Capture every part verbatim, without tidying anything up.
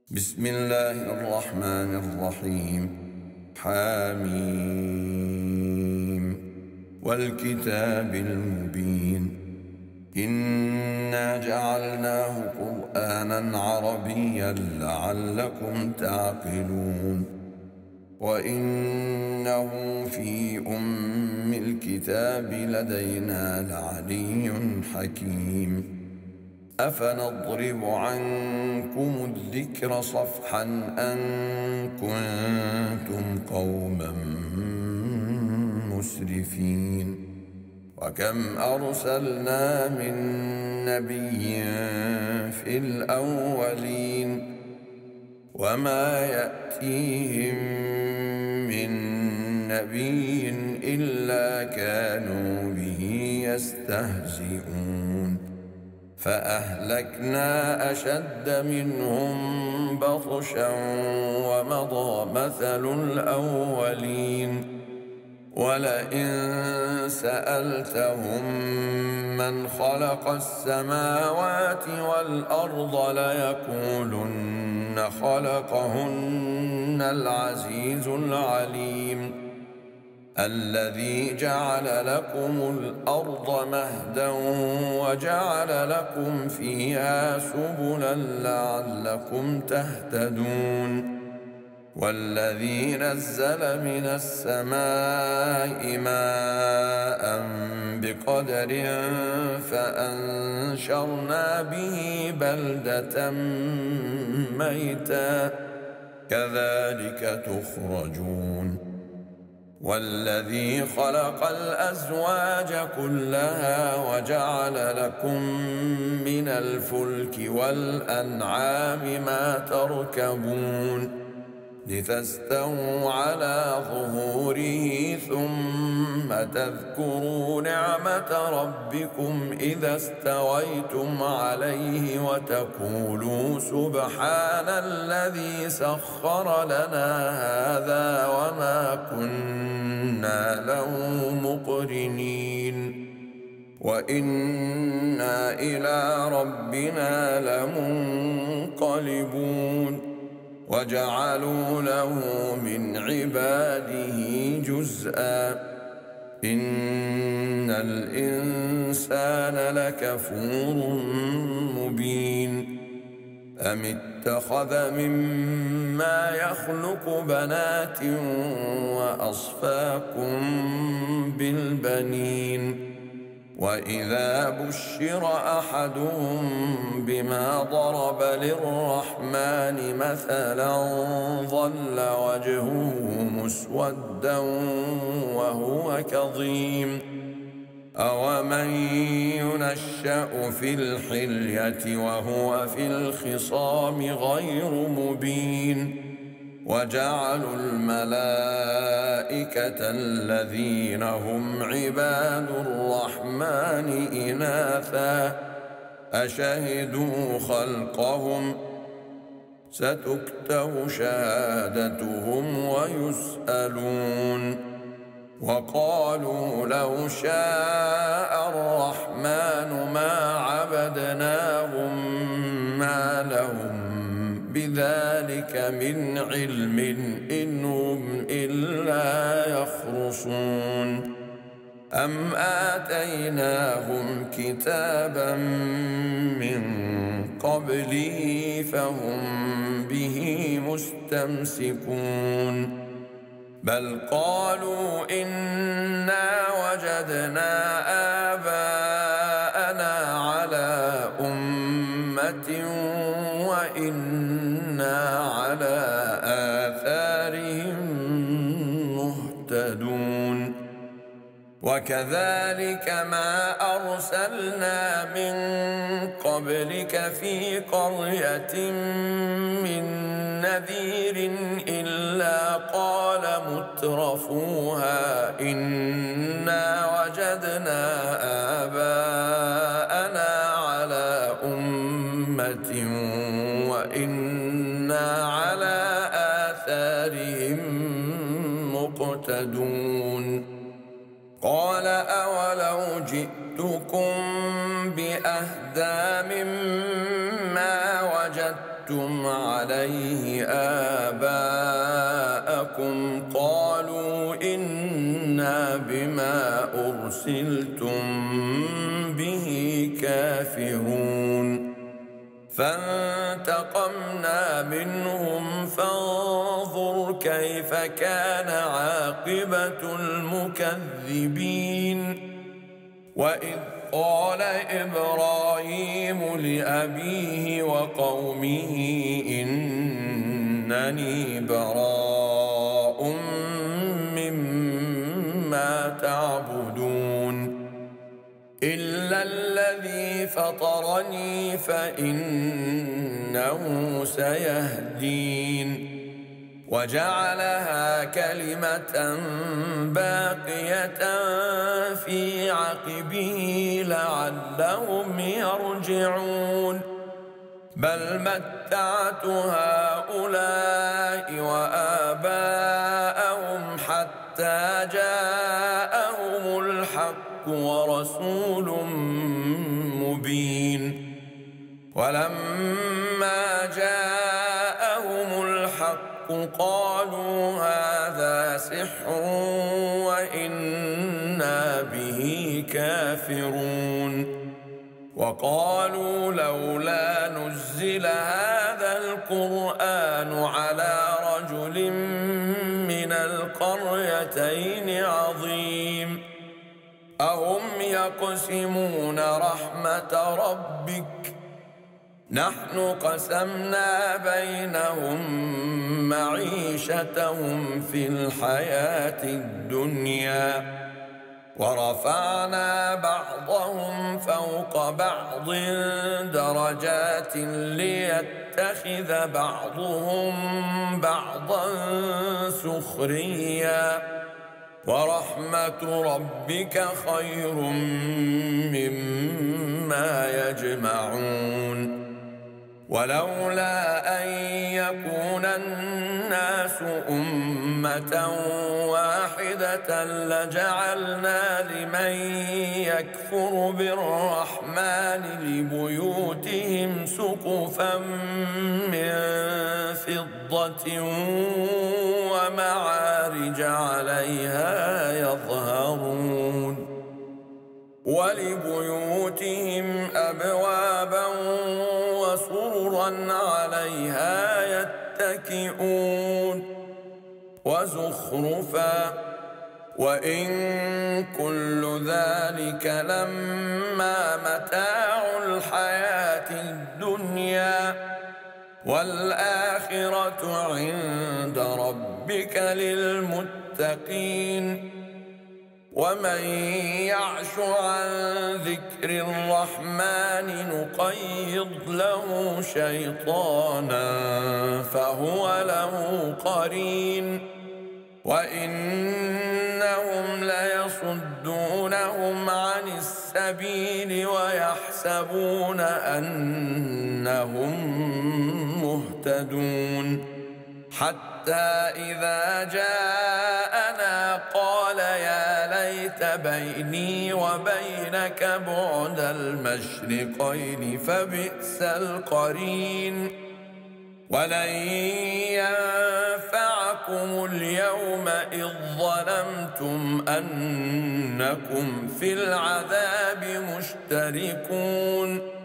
بسم الله الرحمن الرحيم. حميم والكتاب المبين. إنا جعلناه قرآنا عربيا لعلكم تعقلون. وإنه في أم الكتاب لدينا لعلي حكيم. أفنضرب عنكم الذكر صفحا أن كنتم قوما مسرفين. وكم أرسلنا من نبي في الأولين وما يأتيهم من نبي إلا كانوا به يستهزئون. فأهلكنا أشد منهم بطشا ومضى مثل الأولين. ولئن سألتهم من خلق السماوات والأرض ليقولن خلقهن العزيز العليم. الذي جعل لكم الأرض مهدا وجعل لكم فيها سبلا لعلكم تهتدون. والذي نزل من السماء ماء بقدر فأنشرنا به بلدة ميتا كذلك تخرجون. والذي خلق الأزواج كلها وجعل لكم من الفلك والأنعام ما تركبون لتستووا على ظهوره ثم تذكروا نعمة ربكم إذا استويتم عليه وتقولوا سبحان الذي سخر لنا هذا وما كنا له مقرنين وإنا إلى ربنا لمنقلبون. وجعلوا له من عباده جزءا إن الإنسان لكفور مبين. أم اتخذ مما يخلق بنات وأصفاكم بالبنين. وإذا بشر أحدهم بما ضرب للرحمن مثلا ظل وجهه مسودا وهو كظيم. أومن ينشأ في الحلية وهو في الخصام غير مبين. وجعلوا الملائكة الذين هم عباد الرحمن إناثا أشهدوا خلقهم ستكتب شهادتهم ويسألون. وقالوا لو شاء الرحمن ما عبدناهم ما لهم بذلك من علم إن هم إلا يخرصون. أم آتيناهم كتابا من قبله فهم به مستمسكون. بل قالوا إنا وجدنا آباءنا على أمة وإنا على آثارهم مهتدون. وكذلك ما أرسلنا من قبلك في قرية من نذير إلا قال مترفوها إنا وجدنا آباءنا على أمة وإنا على آثارهم مقتدون. قال أولو جئتكم بأهدى مما وجدتم وجدتم عليه آباءكم قالوا إنا بما أرسلتم به كافرون فانتقمنا منهم فانظر كيف كان عاقبة المكذبين وإذ قال إبراهيم لأبيه وقومه إنني براء مما تعبدون إلا الذي فطرني فإنه سيهدين وجعلها كلمة باقية في عقبه لعلهم يرجعون بل متعت هؤلاء وآباءهم حتى جاءهم الحق ورسول مبين ولما جاءهم الحق قالوا هذا سحر وإنا به كافرون وقالوا لولا نزل هذا القرآن على رجل من القريتين عظيم أهم يقسمون رحمة ربك نحن قسمنا بينهم معيشتهم في الحياة الدنيا ورفعنا بعضهم فوق بعض درجات ليتخذ بعضهم بعضا سخريا ورحمة ربك خير مما يجمعون ولولا أن يكون الناس أمة واحدة لجعلنا لمن يكفر بالرحمن لبيوتهم سقفا من فضة ومعارج عليها يظهرون ولبيوتهم أبوابا وسررا عليها يتكئون وزخرفا وإن كل ذلك لما متاع الحياة الدنيا والآخرة عند ربك للمتقين ومن يعش عن ذكر الرحمن نقيض له شيطانا فهو له قرين وإنهم ليصدونهم عن السبيل ويحسبون أنهم مهتدون حتى إذا جاءنا قال يا ليت بيني وبينك بعد المشرقين فبئس القرين ولن ينفعكم اليوم إذ ظلمتم أنكم في العذاب مشتركون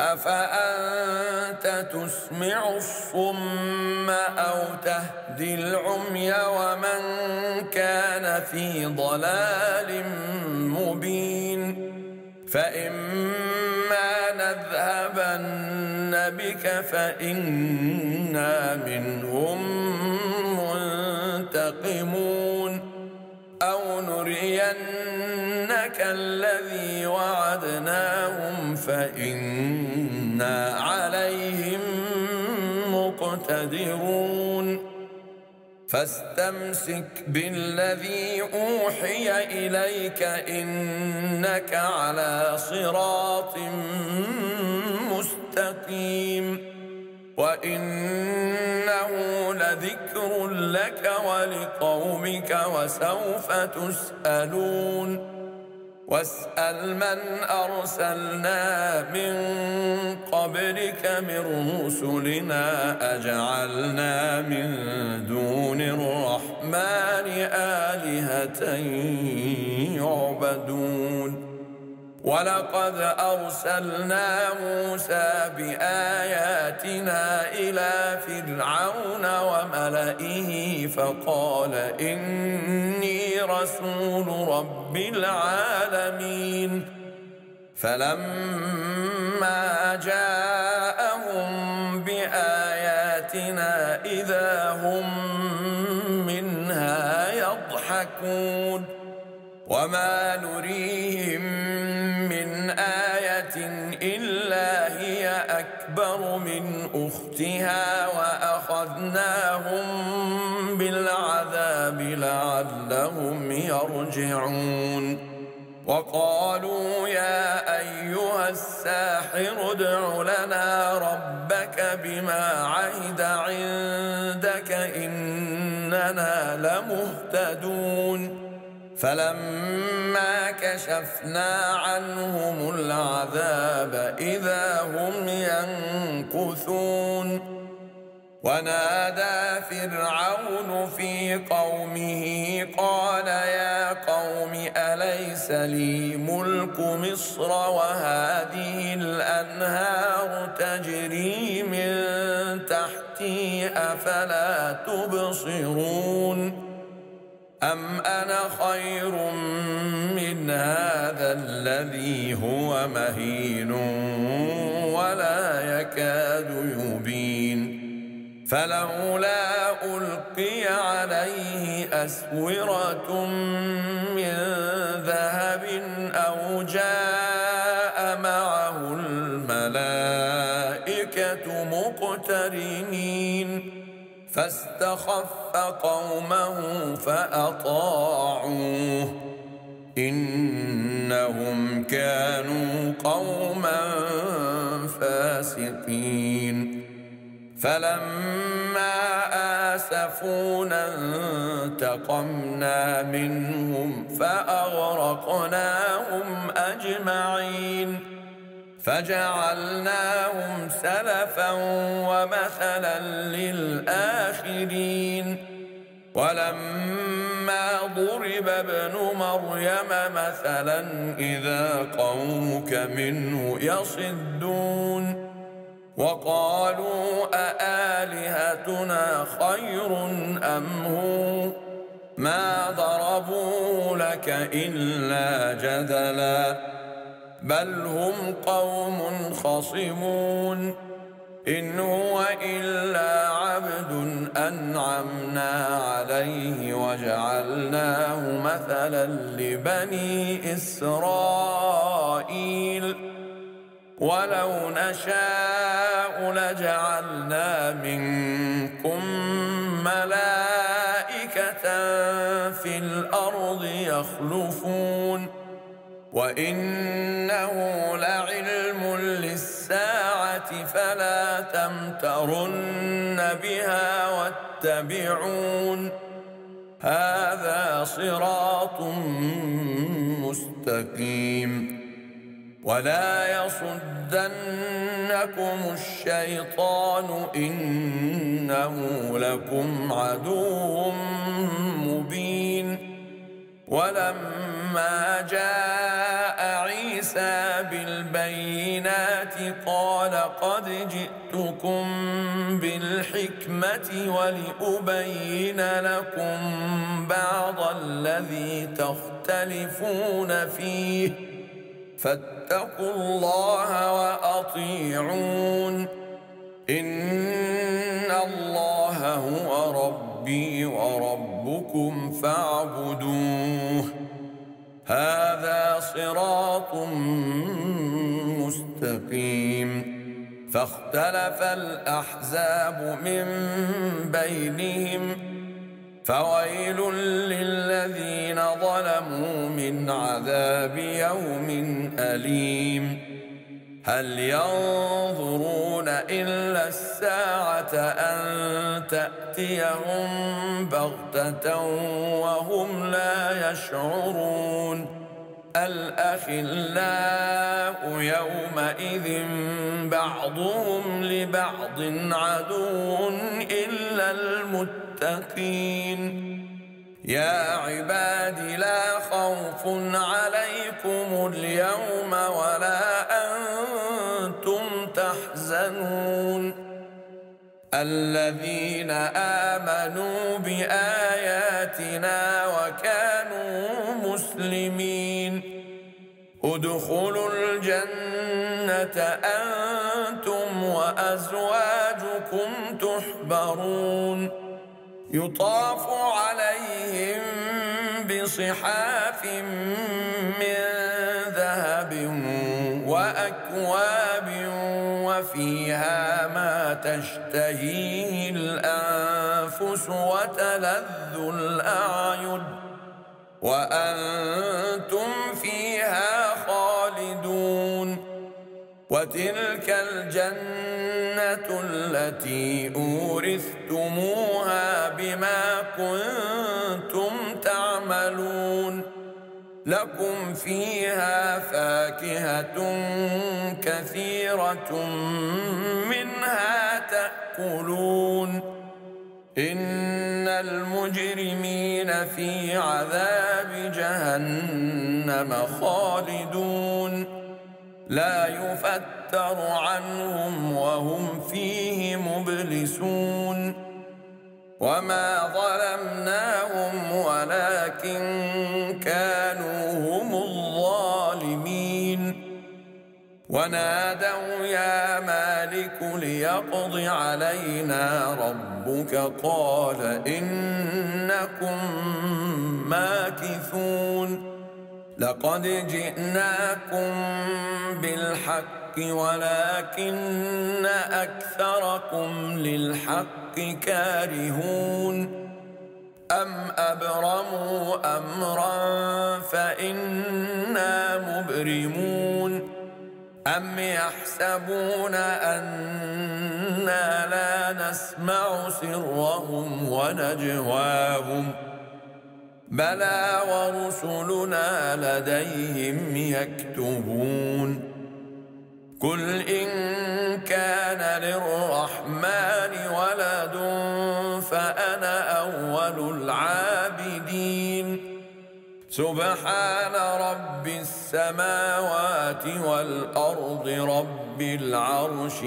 أفأنت تسمع الصم أو تهدي العمي ومن كان في ضلال مبين فإما نذهبن بك فإنا منهم منتقمون أو نرينك الذي وعدناهم فإنا عليهم مقتدرون فاستمسك بالذي أوحي إليك إنك على صراط مستقيم وإنه لذكر لك ولقومك وسوف تسألون واسأل من أرسلنا من قبلك من رسلنا أجعلنا من دون الرحمن آلهة يعبدون ولقد أرسلنا موسى بآياتنا إلى فرعون وملئه فقال إني رسول رب العالمين فلما جاءهم بآياتنا إذا هم منها يضحكون وما نريهم من آية إلا هي أكبر من أختها وأخذناهم بالعذاب لعلهم يرجعون وقالوا يا أيها الساحر ادع لنا ربك بما عهد عندك إننا لمهتدون فلما كشفنا عنهم العذاب إذا هم ينكثون ونادى فرعون في قومه قال يا قوم أليس لي ملك مصر وهذه الأنهار تجري من تحتي أفلا تبصرون أم أنا خير من هذا الذي هو مهين ولا يكاد يبين فلولا ألقي عليه أسورة من ذهب أو جاء معه الملائكة مقترنين فاستخف قومه فأطاعوه إنهم كانوا قوما فاسقين فلما آسفونا انتقمنا منهم فأغرقناهم أجمعين فجعلناهم سلفا ومثلا للآخرين ولما ضرب ابن مريم مثلا إذا قومك منه يصدون وقالوا أآلهتنا خير أم هو ما ضربوا لك إلا جدلا بل هم قوم خصمون إن هو إلا عبد أنعمنا عليه وجعلناه مثلا لبني إسرائيل ولو نشاء لجعلنا منكم ملائكة في الأرض يخلفون وإنه لعلم للساعة فلا تمترن بها واتبعون هذا صراط مستقيم ولا يصدنكم الشيطان إنه لكم عدو مبين ولما جاء عيسى بالبينات قال قد جئتكم بالحكمة ولأبين لكم بعض الذي تختلفون فيه فاتقوا الله وأطيعون إن الله هو ربي وربكم فاعبدوه هذا صراط مستقيم فاختلف الأحزاب من بينهم فويل للذين ظلموا من عذاب يوم أليم هل ينظرون إلا الساعة أن تأتيهم بغتة وهم لا يشعرون الأخلاء يومئذ بعضهم لبعض عدو إلا المتقين يا عباد لا خوف عليكم اليوم ولا أنتم تحزنون الذين آمنوا بآياتنا وكانوا مسلمين ادخلوا الجنة أنتم وأزواجكم تحبرون يطاف عليهم بصحاف من ذهب وأكواب وفيها ما تشتهيه الأنفس وتلذ الأعين وأنتم فيها خالدون وتلك الجنة التي أورثتموها بما كنتم تعملون لكم فيها فاكهة كثيرة منها تأكلون إن المجرمين في عذاب جهنم خالدون لا يفتر عنهم وهم فيه مبلسون وما ظلمناهم ولكن كانوا هم الظالمين ونادوا يا مالك ليقض علينا ربك قال إنكم ماكثون لقد جئناكم بالحق ولكن أكثركم للحق كارهون أم أبرموا أمرا فإنا مبرمون أم يحسبون أنا لا نسمع سرهم ونجواهم بلى ورسلنا لديهم يكتبون قل إن كان للرحمن ولد فأنا أول العابدين سبحان رب السماوات والأرض رب العرش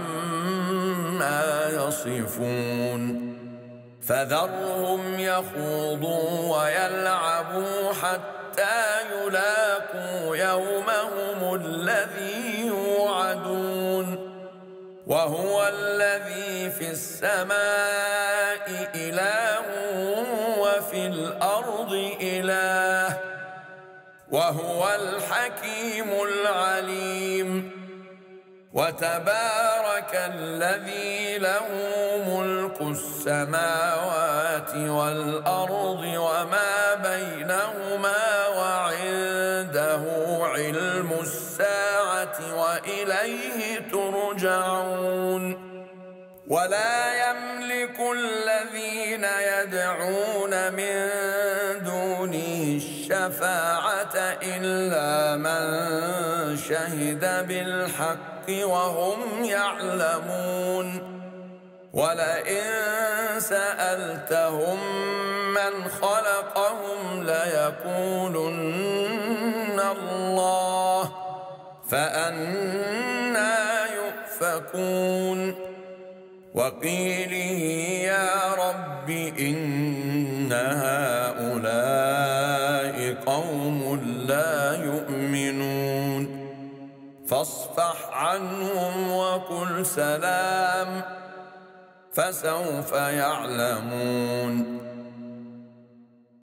عما يصفون فذرهم يخوضوا ويلعبوا حتى يلاقوا يومهم الذي يوعدون وهو الذي في السماء إله وفي الأرض إله وهو الحكيم العليم وتبارك الذي له ملك السماوات والأرض وما بينهما وعنده علم الساعة وإليه ترجعون ولا يملك الذين يدعون من دونه الشفاعة إلا من شهد بالحق وهم يعلمون ولئن سألتهم من خلقهم ليقولن الله فأنى يؤفكون وقيله يا رب إن هؤلاء قوم لا يؤمنون فاصفح عنهم وقل سلام فسوف يعلمون